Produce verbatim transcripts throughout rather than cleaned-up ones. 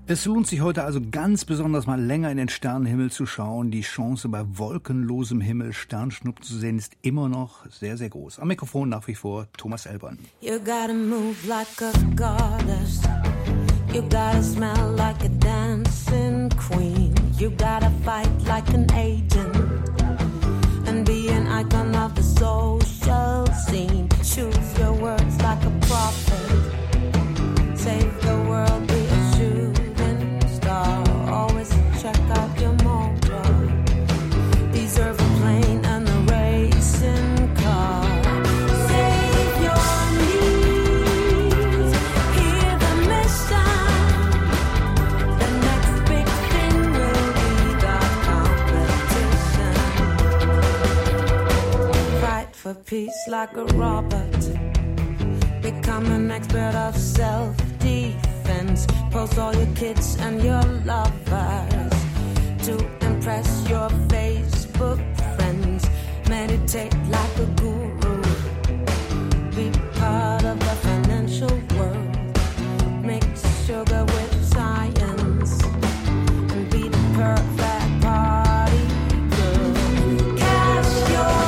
Es lohnt sich heute also ganz besonders mal länger in den Sternenhimmel zu schauen. Die Chance, bei wolkenlosem Himmel Sternschnuppen zu sehen, ist immer noch sehr, sehr groß. Am Mikrofon nach wie vor Thomas Elbern. You gotta move like a goddess. You gotta smell like a dancing queen. You gotta fight like an agent and be an icon of the social scene. Choose your words like a prophet. Save the world, be a shooting star. Always check out your mojo. Deserve a plane and a racing car. Save your needs, hear the mission. The next big thing will be the competition. Fight for peace like a Robert. Become an expert of self-defense. Post all your kids and your lovers to impress your Facebook friends. Meditate like a guru. Be part of the financial world. Mix sugar with science and be the perfect party girl. Cash your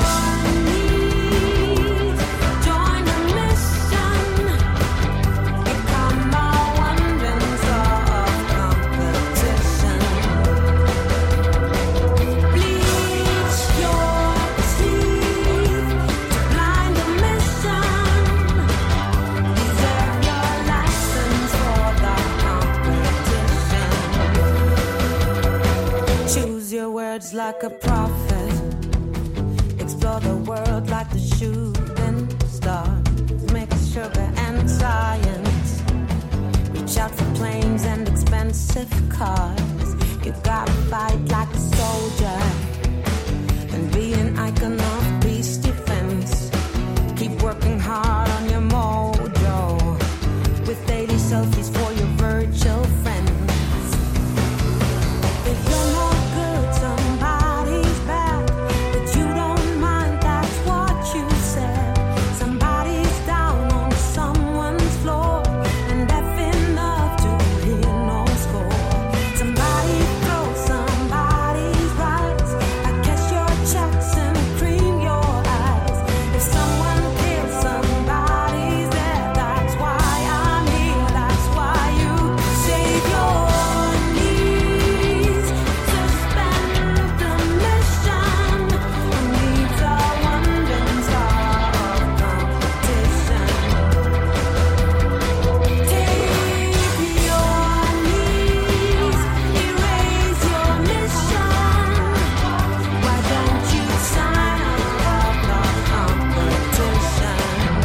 like a prophet. Explore the world like the shooting star. Mix sugar and science. Reach out for planes and expensive cars. You gotta fight like a soldier and be an icon of peace defense. Keep working hard on your mojo with daily selfies for your virtual friends. If you're not good, somebody's bad, but you don't mind, that's what you said. Somebody's down on someone's floor and deaf enough to hear no score. Somebody throws somebody's rights. I cash your checks and cream your eyes. If someone kills somebody's dead, that's why I'm here. That's why you save your needs. Suspend the mission and leave the wandering star of competition. Take your knees, erase your mission. Why don't you sign up for the competition?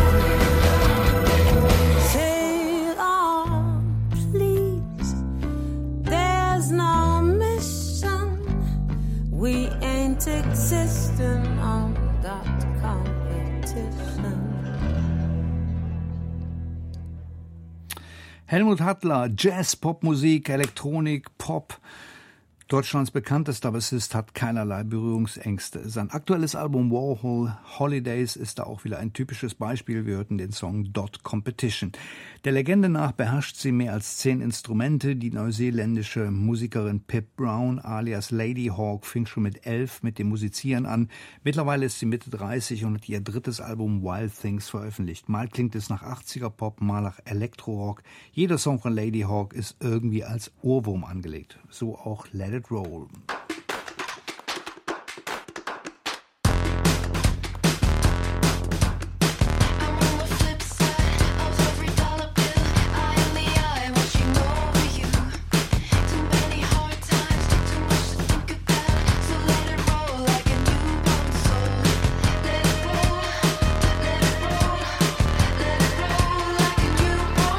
Sail on, please. There's no mission. We ain't existing on that competition. Helmut Hattler, Jazz, Popmusik, Elektronik, Pop. Deutschlands bekanntester Bassist hat keinerlei Berührungsängste. Sein aktuelles Album Warhol Holidays ist da auch wieder ein typisches Beispiel. Wir hörten den Song Dot Competition. Der Legende nach beherrscht sie mehr als zehn Instrumente. Die neuseeländische Musikerin Pip Brown alias Lady Hawk fing schon mit elf mit dem Musizieren an. Mittlerweile ist sie Mitte dreißig und hat ihr drittes Album Wild Things veröffentlicht. Mal klingt es nach achtziger Pop, mal nach Elektro-Rock. Jeder Song von Lady Hawk ist irgendwie als Ohrwurm angelegt. So auch Let It Roll.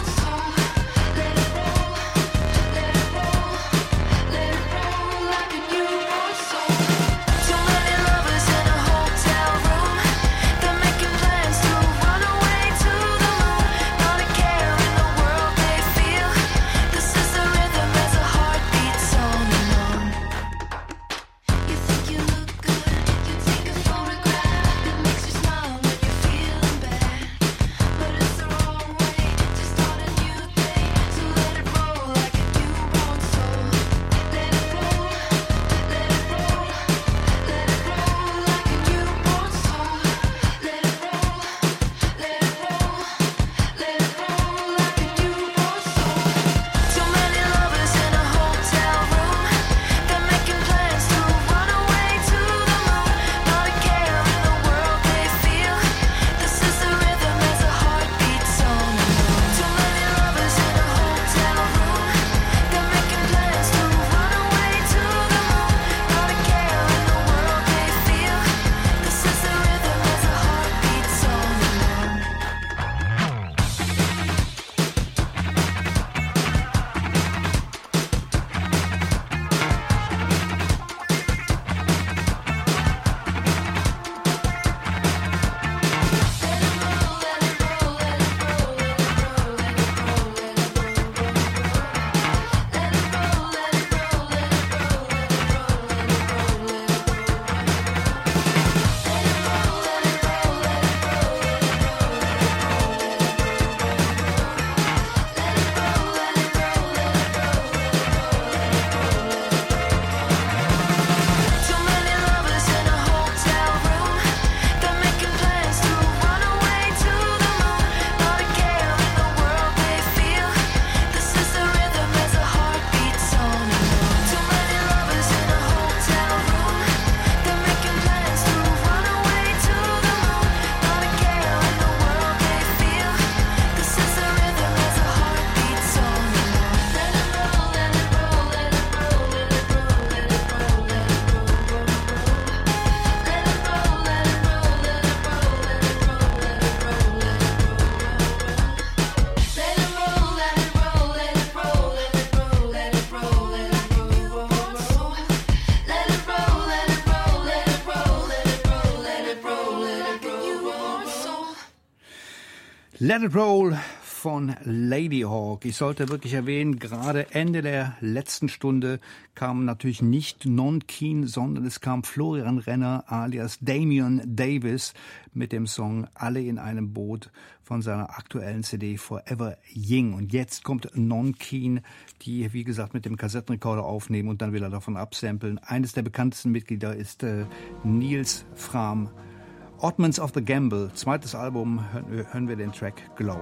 Like a Let It Roll von Ladyhawke. Ich sollte wirklich erwähnen, gerade Ende der letzten Stunde kam natürlich nicht Non Keen, sondern es kam Florian Renner alias Damian Davis mit dem Song Alle in einem Boot von seiner aktuellen C D Forever Ying. Und jetzt kommt Non Keen, die, wie gesagt, mit dem Kassettenrekorder aufnehmen und dann wieder davon absamplen. Eines der bekanntesten Mitglieder ist äh, Nils Frahm. Oddments of the Gamble, zweites Album, hören, hören wir den Track Glow.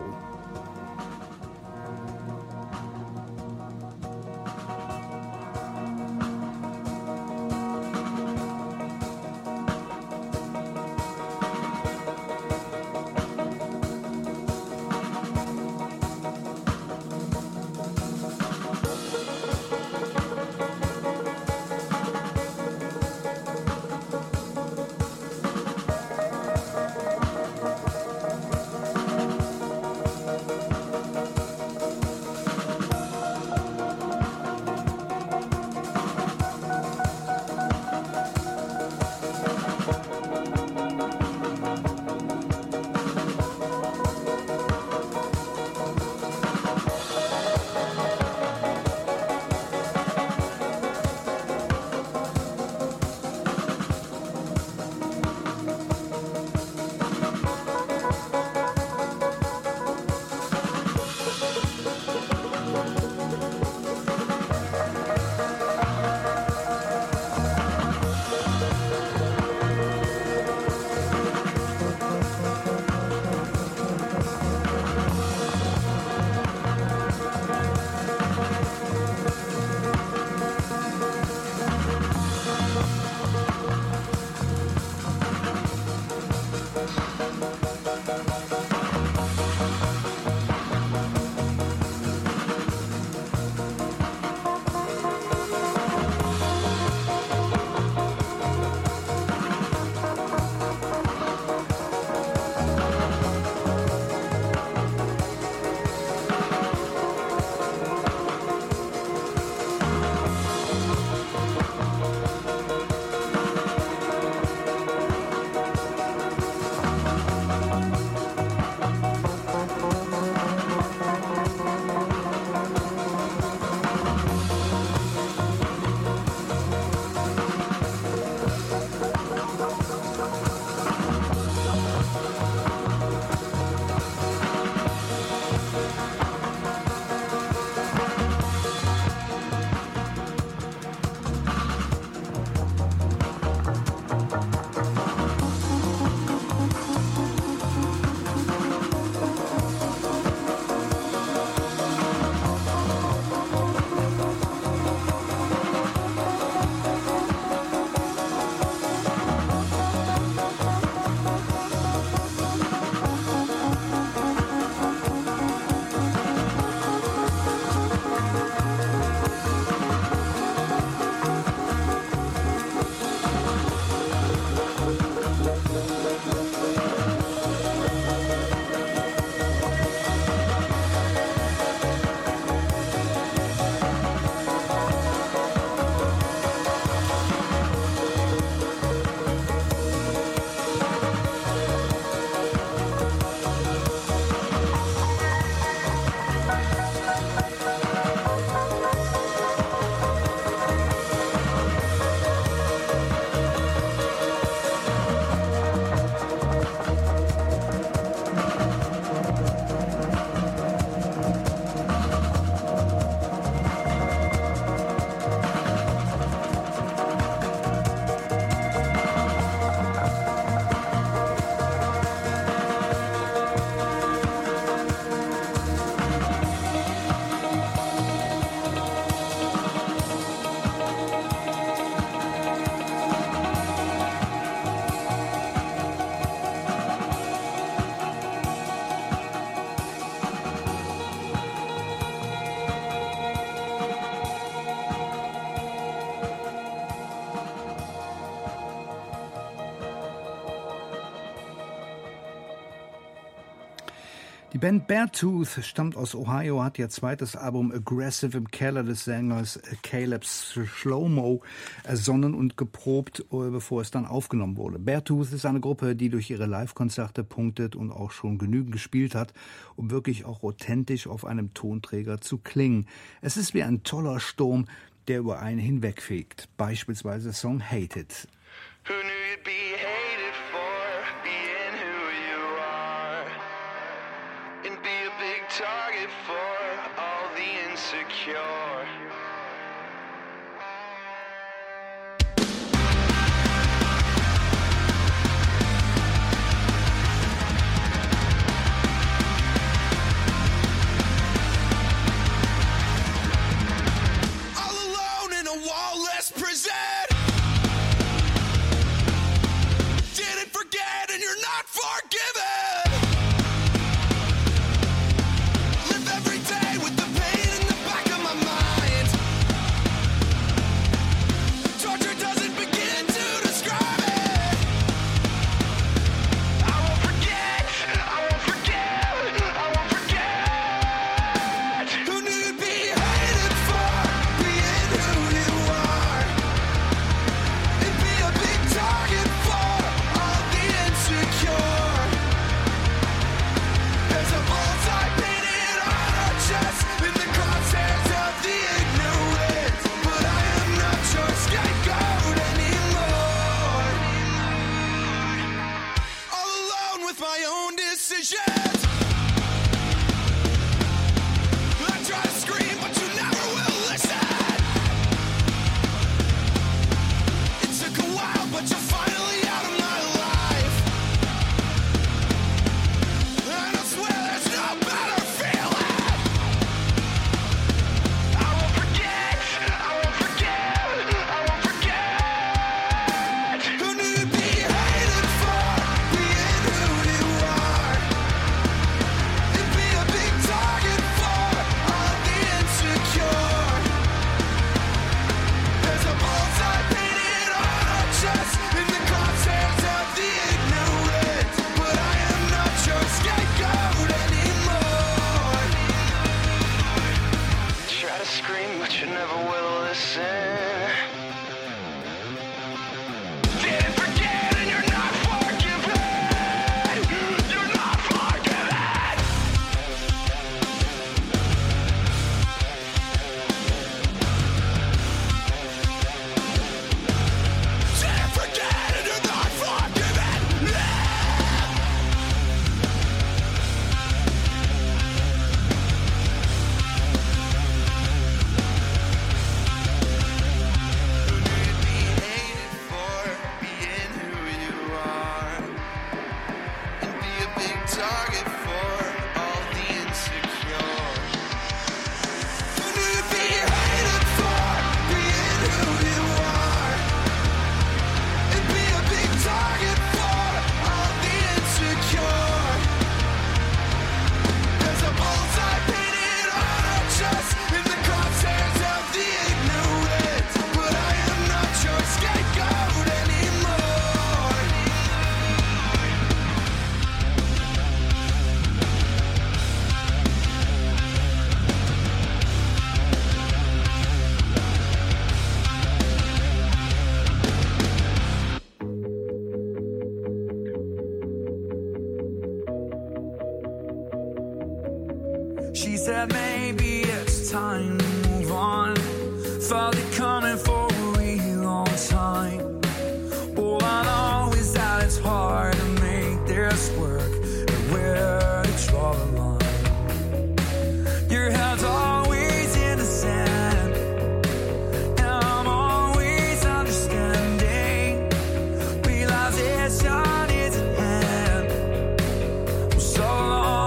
Die Band Beartooth stammt aus Ohio, hat ihr zweites Album Aggressive im Keller des Sängers Caleb Shlomo ersonnen und geprobt, bevor es dann aufgenommen wurde. Beartooth ist eine Gruppe, die durch ihre Live-Konzerte punktet und auch schon genügend gespielt hat, um wirklich auch authentisch auf einem Tonträger zu klingen. Es ist wie ein toller Sturm, der über einen hinwegfegt. Beispielsweise der Song Hate It. Who knew you'd be hated for being who you are, and be a big target for all the insecure. All alone in a wall-less prison. She said maybe it's time to move on. Felt it coming for a real long time. All I know is that it's hard to make this work, and where to draw the line. Your head's always in the sand, and I'm always understanding. Realization is at hand. For so long.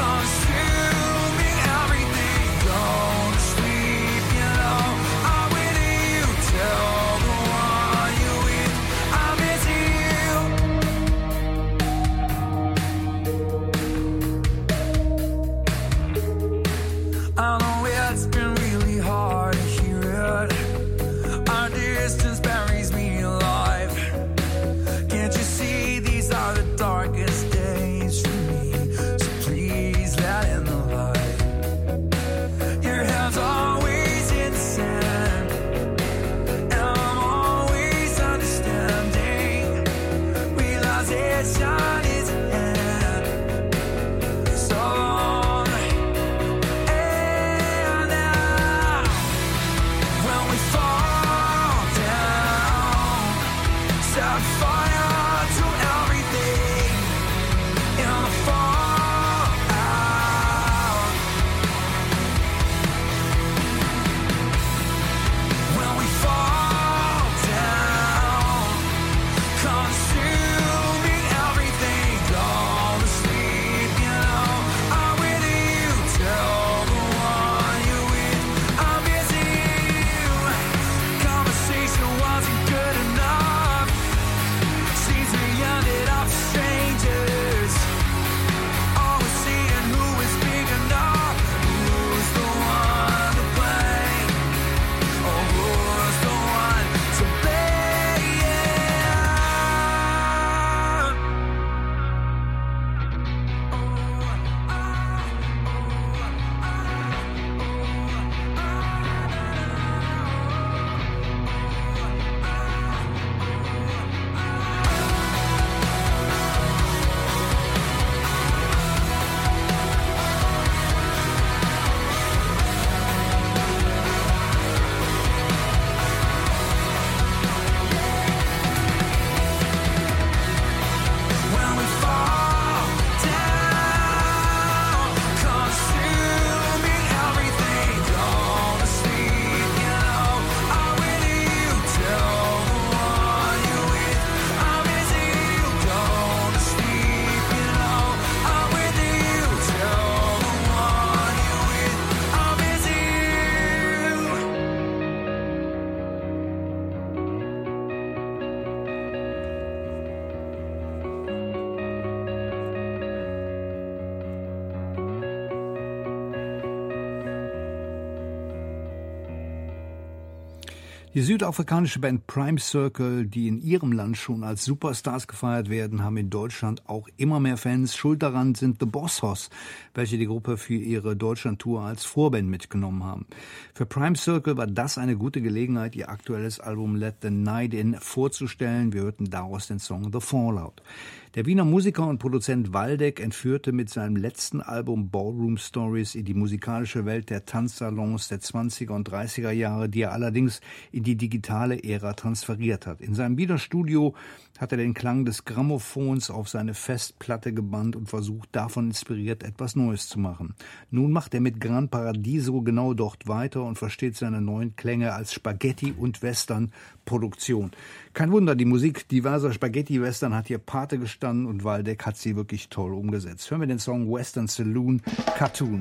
consuming everything. Go to sleep, you know. I'm with you. Tell the one you with I'm missing you. I know it's been really hard to hear it. Our distance buries me alive. Can't you see these are the darkest days for me? So please let in the light. Your hand's always in the sand, and I'm always understanding. Realization is a hand. So long. And now, when we fall down, set fire to everything in the fallout. When we fall down, consuming everything, go to sleep, you know. I'm with you. Tell the one you with I'm missing you. Conversation wasn't good enough. Seems we ended up strangers. Always seeing who is big enough. Who's the one to blame? Or who's the one to when we fall down, consuming everything, go to sleep, you know. I'm with you. Tell the one you with I'm missing you. Go to sleep, you know. I'm with you. Tell the one you with I'm missing Die südafrikanische Band Prime Circle, die in ihrem Land schon als Superstars gefeiert werden, haben in Deutschland auch immer mehr Fans. Schuld daran sind The Boss Hoss, welche die Gruppe für ihre Deutschlandtour als Vorband mitgenommen haben. Für Prime Circle war das eine gute Gelegenheit, ihr aktuelles Album Let the Night In vorzustellen. Wir hörten daraus den Song The Fallout. Der Wiener Musiker und Produzent Waldeck entführte mit seinem letzten Album Ballroom Stories in die musikalische Welt der Tanzsalons der zwanziger und dreißiger Jahre, die er allerdings in die digitale Ära transferiert hat. In seinem Wiener Studio hat er den Klang des Grammophons auf seine Festplatte gebannt und versucht, davon inspiriert etwas Neues zu machen. Nun macht er mit Gran Paradiso genau dort weiter und versteht seine neuen Klänge als Spaghetti- und Western-Produktion. Kein Wunder, die Musik diverser Spaghetti-Western hat hier Pate gestanden und Waldeck hat sie wirklich toll umgesetzt. Hören wir den Song Western Saloon Cartoon.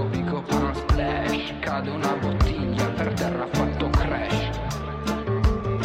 Cade una bottiglia per terra, ha fatto crash.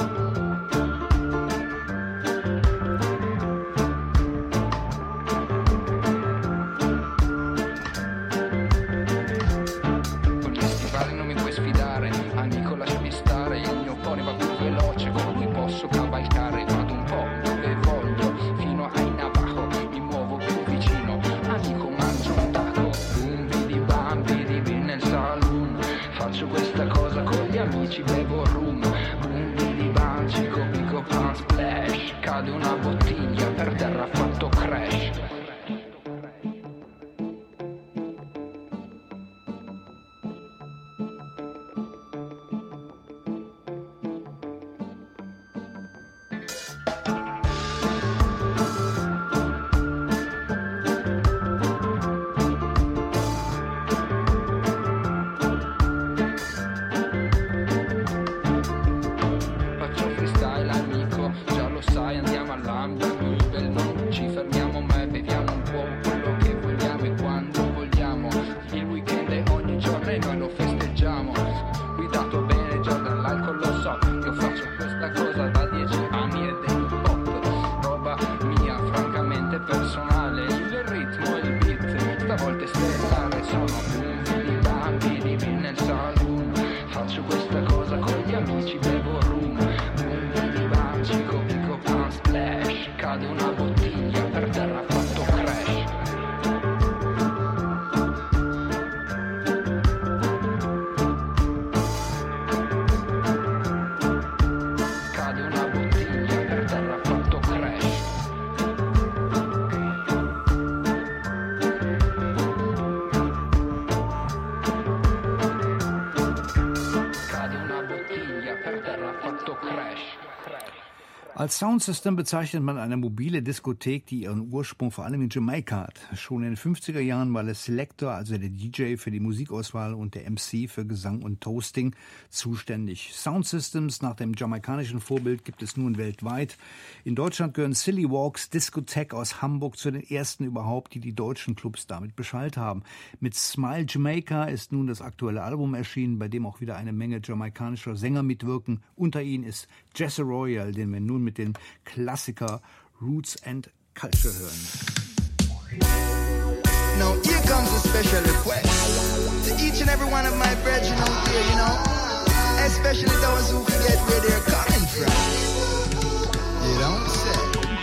Als Soundsystem bezeichnet man eine mobile Diskothek, die ihren Ursprung vor allem in Jamaika hat. Schon in den fünfziger Jahren war der Selector, also der D J, für die Musikauswahl und der M C für Gesang und Toasting zuständig. Soundsystems nach dem jamaikanischen Vorbild gibt es nun weltweit. In Deutschland gehören Silly Walks Discotheque aus Hamburg zu den ersten überhaupt, die die deutschen Clubs damit beschallt haben. Mit Smile Jamaica ist nun das aktuelle Album erschienen, bei dem auch wieder eine Menge jamaikanischer Sänger mitwirken. Unter ihnen ist Jesse Royal, den wir nun mit dem Klassiker Roots and Culture hören. Now here comes a special request to each and every one of my brethren out there, you know, especially those who forget where they're coming from. You don't say.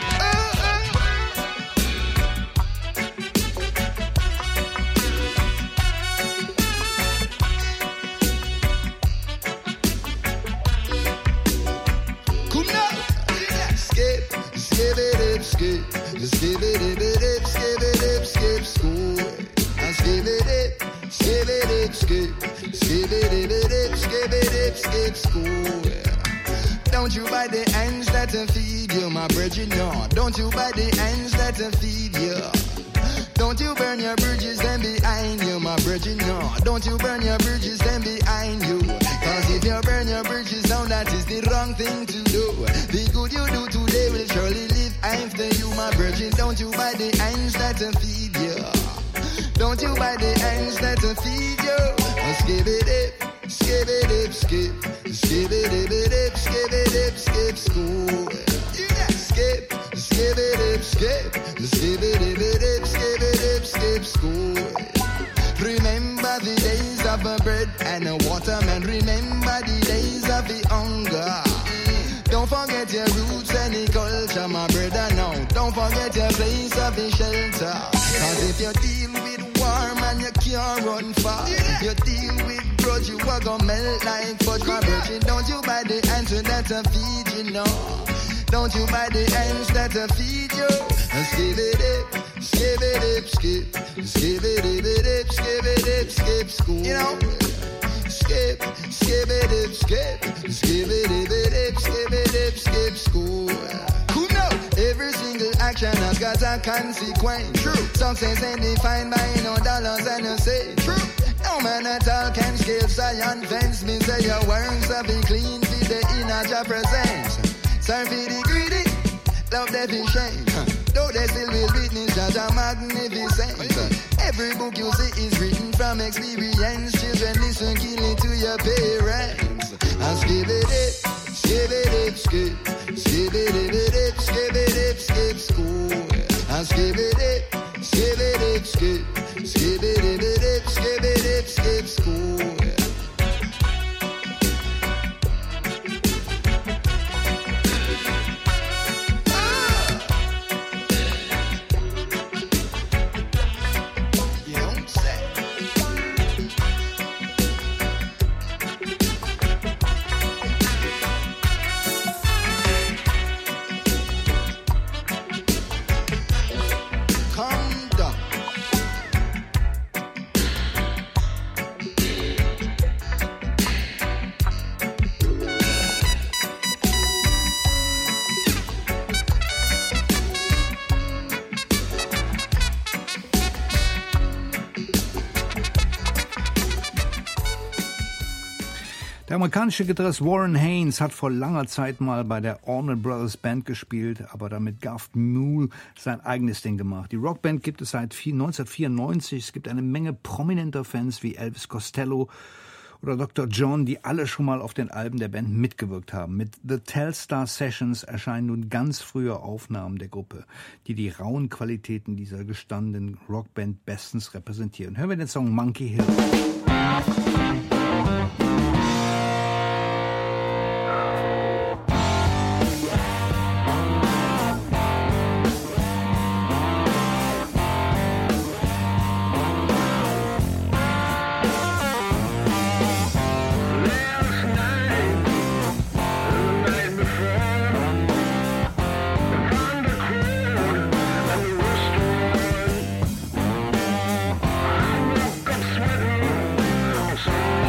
Skip it, dip, skip, skip it, dip, dip, skip it, dip, skip, school. And skip it, dip, skip it, dip, skip, skip it, dip, dip, skip it, dip, skip, school. Don't you bite the hands that feed you, my brethren, no. Don't you bite the hands that feed you. Don't you burn your bridges them behind you, my brethren, no. Don't you burn your bridges them behind you. Cause if you burn your bridges down, that is the wrong thing to do. The good you do today will surely live after you, my brethren. Don't you buy the hands that feed you. Don't you buy the hands that feed you. Skip it dip, skip it dip, skip. Skip it dip, dip, skip it dip, skip school. Yeah, skip, skip it dip, skip. Skip it dip, dip, skip it dip, skip school. Remember the days of a bread and a water, man. Remember the days of the hunger. Don't forget your roots and the culture, my brother, no. Don't forget your place of the shelter. Cause if you deal with warm and you can't run far, you deal with grudge, you are gonna melt like fudge, my brother. Don't you buy the answer that I feed you, no. Don't you buy the ends that I feed you. And skip it dip, skip it dip, skip. Skip it dip, dip, skip it dip, skip school. You know? Skip, skip it dip, skip. Skip it dip, dip, skip it dip, skip school. Who know? Every single action has got a consequence. True. Success ain't defined by no dollars and no say. True. No man at all can scale science fence. Me say your works have been clean for the inner job present. Serve the greedy, love the shame. Though they still will witness that a magnificent. Every book you see is written from experience. Children listen keenly to your parents. And skip it dip, skip it dip, skip. Skip it dip, dip, skip it dip, skip school. And skip it dip, skip it dip, skip. Skip it dip, dip, skip it dip, skip school. Der amerikanische Gitarrist Warren Haynes hat vor langer Zeit mal bei der Allman Brothers Band gespielt, aber damit Garth Newell sein eigenes Ding gemacht. Die Rockband gibt es seit neunzehnhundertvierundneunzig. Es gibt eine Menge prominenter Fans wie Elvis Costello oder Doktor John, die alle schon mal auf den Alben der Band mitgewirkt haben. Mit The Telstar Sessions erscheinen nun ganz frühe Aufnahmen der Gruppe, die die rauen Qualitäten dieser gestandenen Rockband bestens repräsentieren. Hören wir den Song Monkey Hill. Sweating,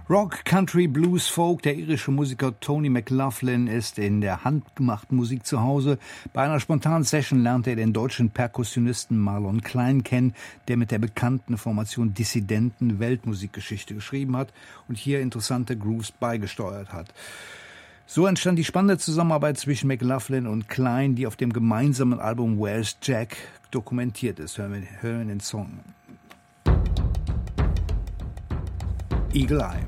Rock, Country, Blues, Folk. Der irische Musiker Tony McLaughlin ist in der handgemachten Musik zu Hause. Bei einer spontanen Session lernte er den deutschen Perkussionisten Marlon Klein kennen, der mit der bekannten Formation Dissidenten Weltmusikgeschichte geschrieben hat und hier interessante Grooves beigesteuert hat. So entstand die spannende Zusammenarbeit zwischen McLaughlin und Klein, die auf dem gemeinsamen Album Where's Jack dokumentiert ist. Hören wir, hören wir den Song. Eagle Eye.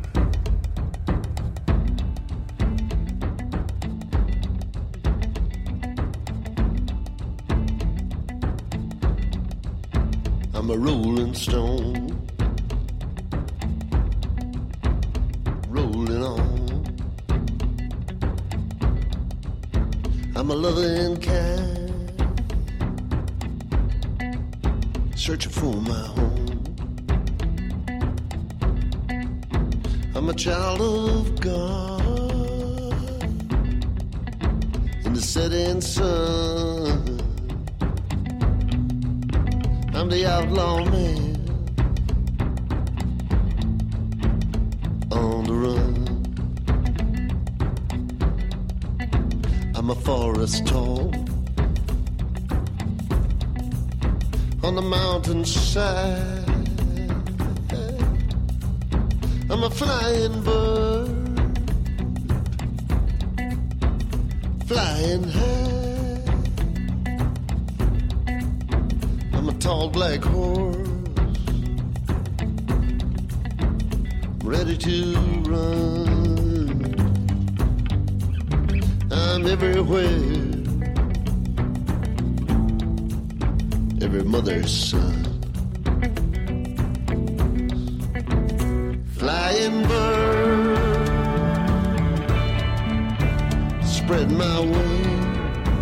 I'm a rolling stone, rolling on. I'm a loving cat, searching for my home. I'm a child of God in the setting sun. I'm the outlaw man on the run. I'm a forest tall on the mountainside. I'm a flying bird, flying high. I'm a tall black horse, ready to run. I'm everywhere, every mother's son. Flying bird, spread my wings.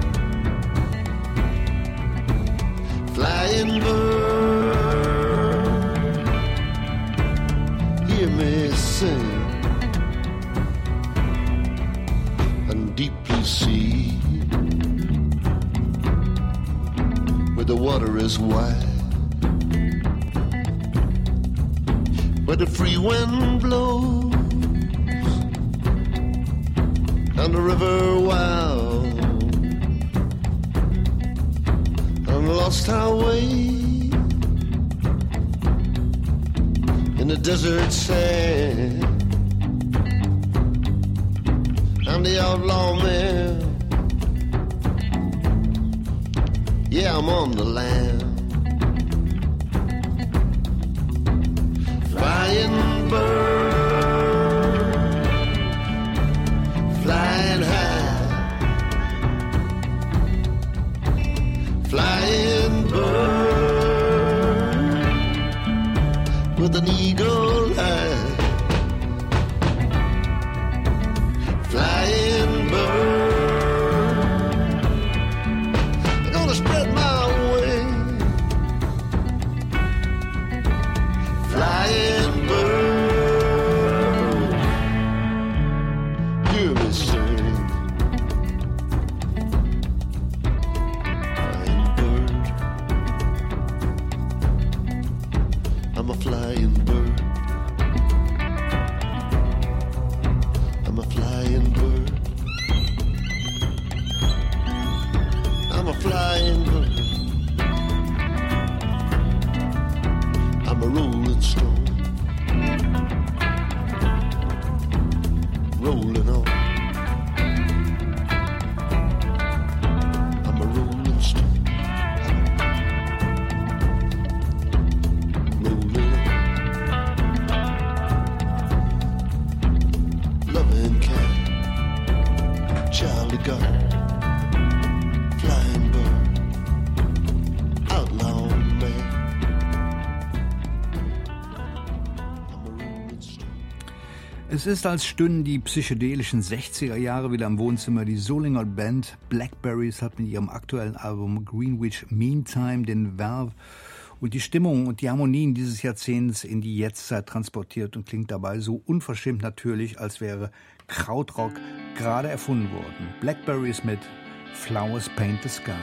Flying bird, hear me sing. And deep blue sea, where the water is wide, where the free wind blows, and the river wild, and lost highway in the desert sand. I'm the outlaw man, yeah, I'm on the land. Flying bird, flying high. Flying bird with an eagle eye. Flying bird, I'm gonna spread my wings. Flying bird, hear me sing. Flying bird, I'm a flying bird. I'm a flying bird. I'm a flying bird. I'm a rolling stone, rolling on. I'm a rolling stone, rolling on. Loving cat, Charlie God, flying bird, outlaw man. Es ist, als stünden die psychedelischen sechziger Jahre wieder im Wohnzimmer. Die Solinger Band Blackberries hat mit ihrem aktuellen Album Greenwich Meantime den Verve und die Stimmung und die Harmonien dieses Jahrzehnts in die Jetztzeit transportiert und klingt dabei so unverschämt natürlich, als wäre Krautrock gerade erfunden worden. Blackberries mit Flowers Paint the Sky.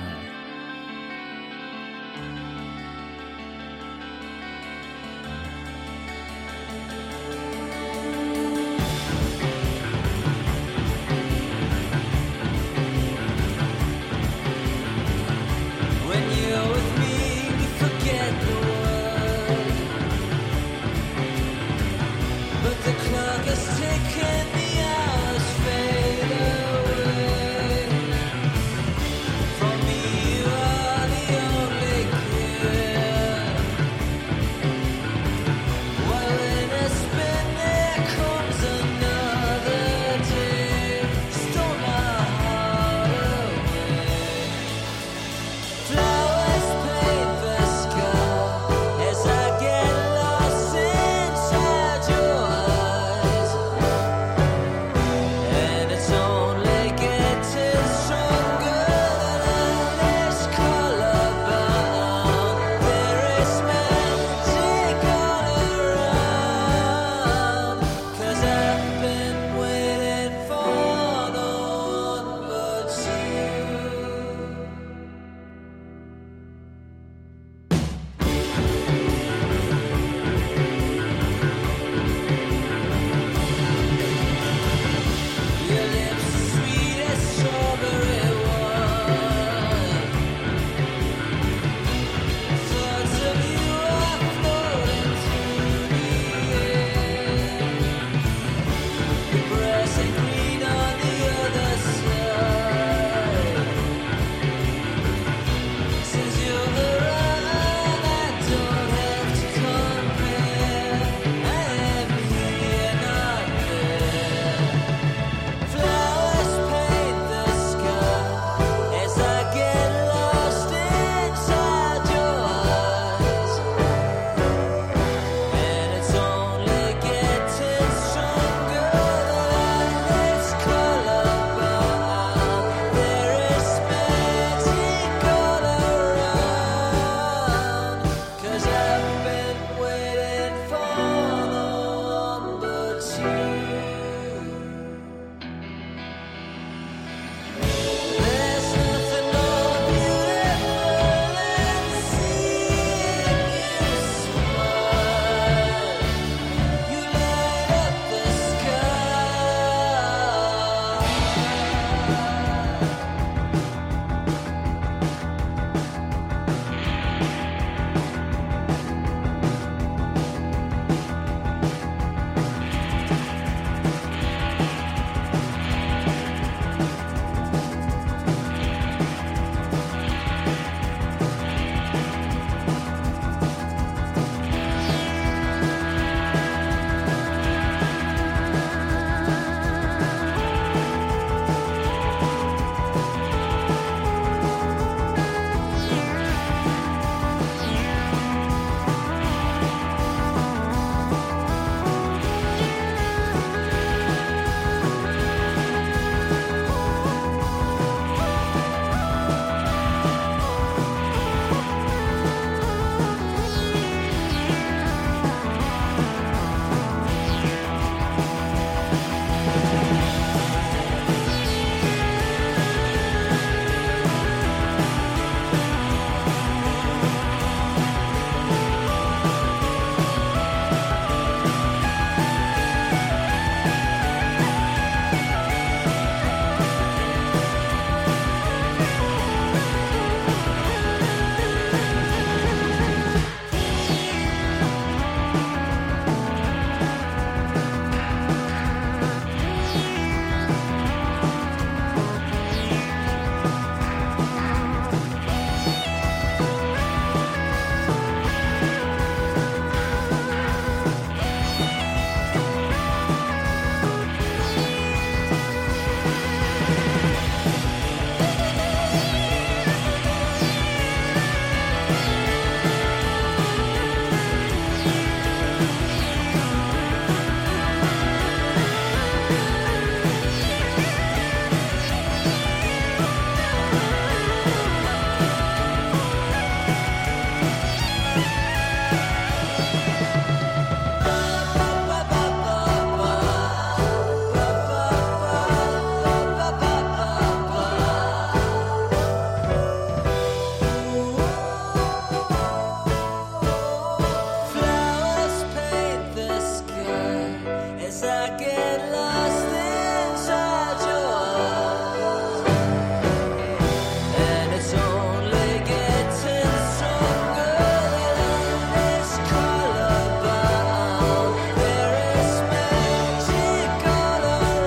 I get lost inside your eyes, and it's only getting stronger than this color bound. There is magic all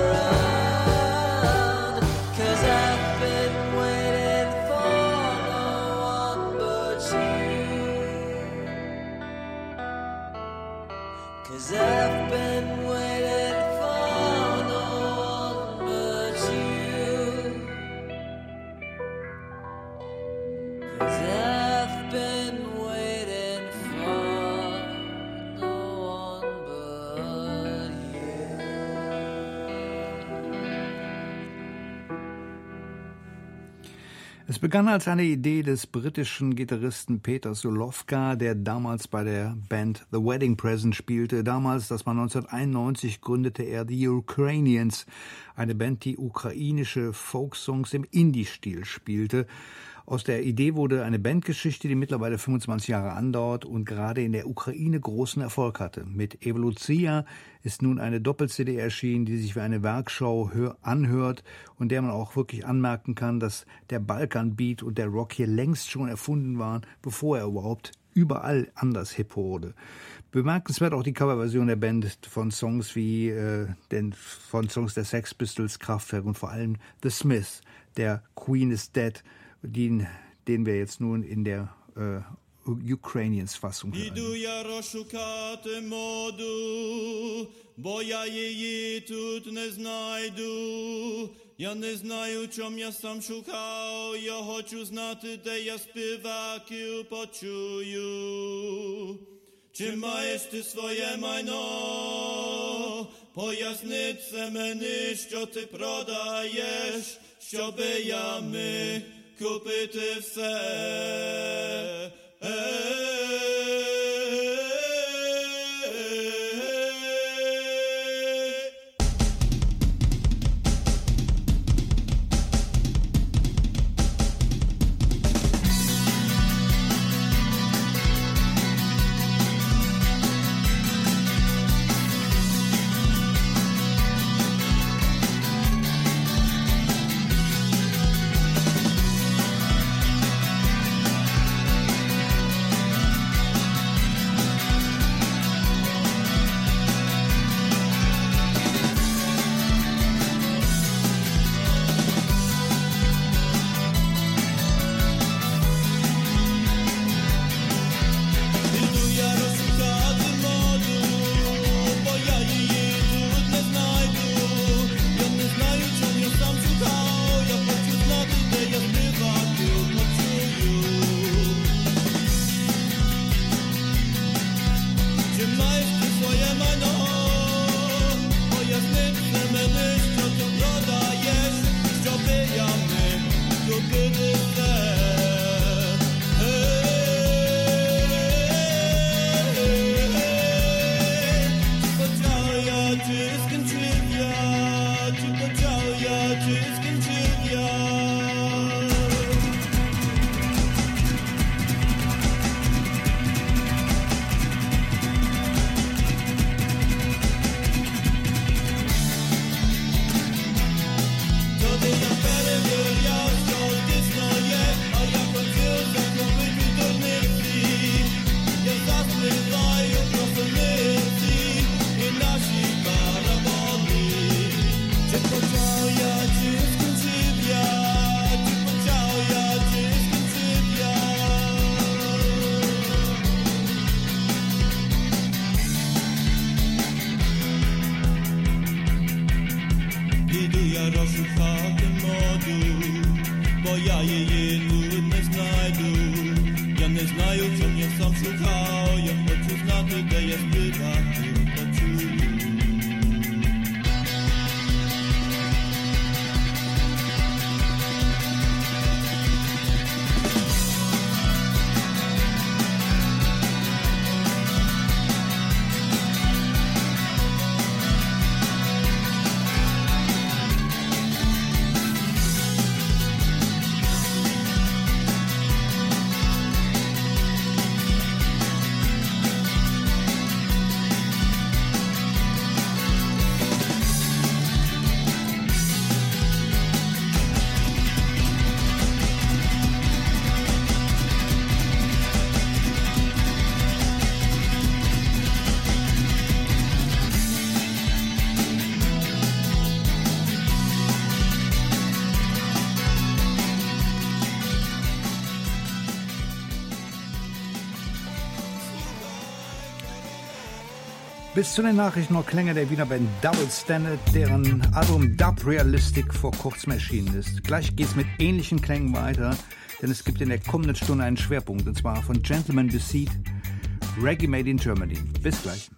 around, 'cause I've been waiting for no one but you, 'cause I've been waiting for no one but you, 'cause I've been waiting for no one but you. Es begann als eine Idee des britischen Gitarristen Peter Solowka, der damals bei der Band The Wedding Present spielte. Damals, das war neunzehnhunderteinundneunzig, gründete er The Ukrainians, eine Band, die ukrainische Folksongs im Indie-Stil spielte. Aus der Idee wurde eine Bandgeschichte, die mittlerweile fünfundzwanzig Jahre andauert und gerade in der Ukraine großen Erfolg hatte. Mit Evolutia ist nun eine Doppel-C D erschienen, die sich wie eine Werkschau hör- anhört und der man auch wirklich anmerken kann, dass der Balkan-Beat und der Rock hier längst schon erfunden waren, bevor er überhaupt überall anders hip wurde. Bemerkenswert auch die Coverversion der Band von Songs wie äh, den, von Songs der Sex Pistols, Kraftwerk und vor allem The Smiths, der Queen is Dead, Den, den wir jetzt nun in der äh, Ukrainians-Fassung hören. Іду я розшукати моду, бо я її тут не знайду. Я не знаю, чом я сам шукав, я хочу знати, де я співаків почую. Чи маєш ти своє майно? Поясни це мені, що ти продаєш, щоби я міг купити все. Bis zu den Nachrichten noch Klänge der Wiener Band Double Standard, deren Album Dub Realistic vor kurzem erschienen ist. Gleich geht's mit ähnlichen Klängen weiter, denn es gibt in der kommenden Stunde einen Schwerpunkt, und zwar von Gentleman Deceit, Reggae Made in Germany. Bis gleich.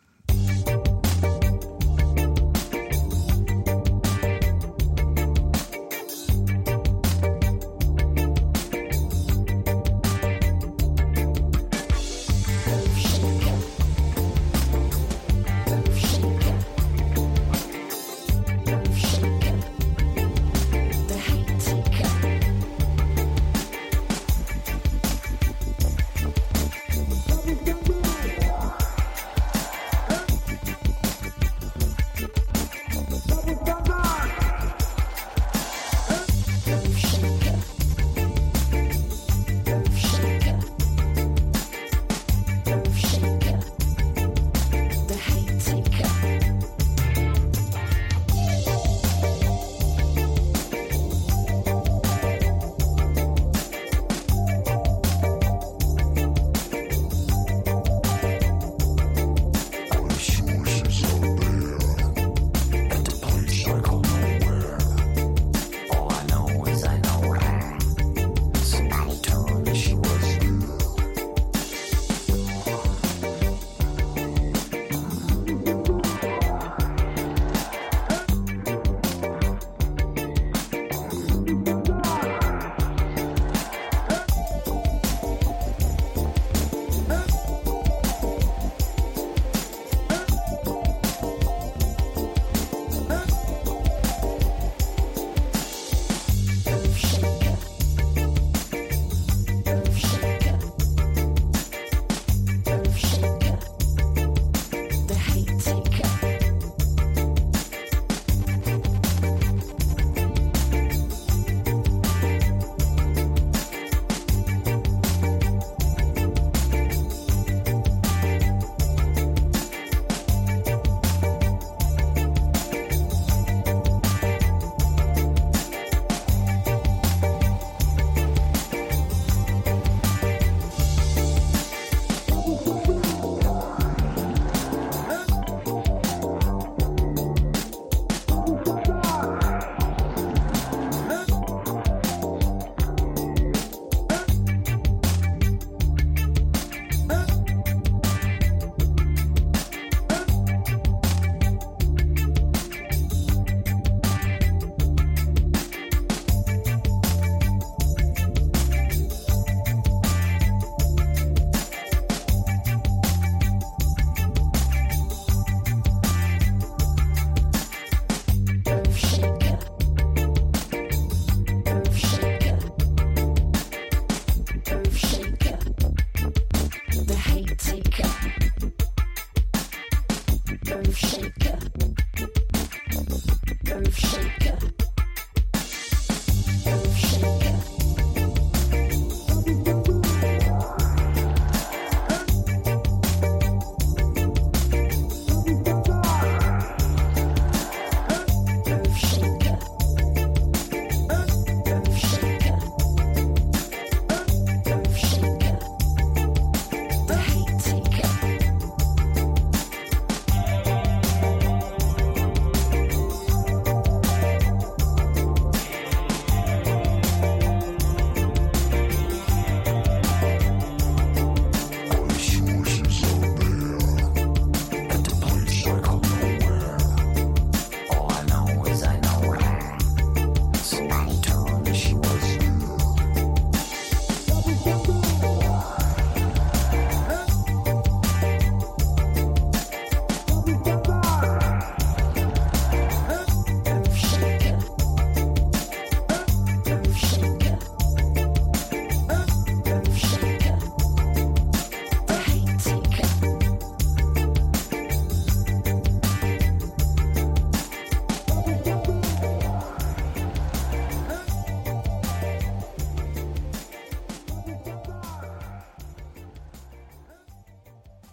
Earth shaker.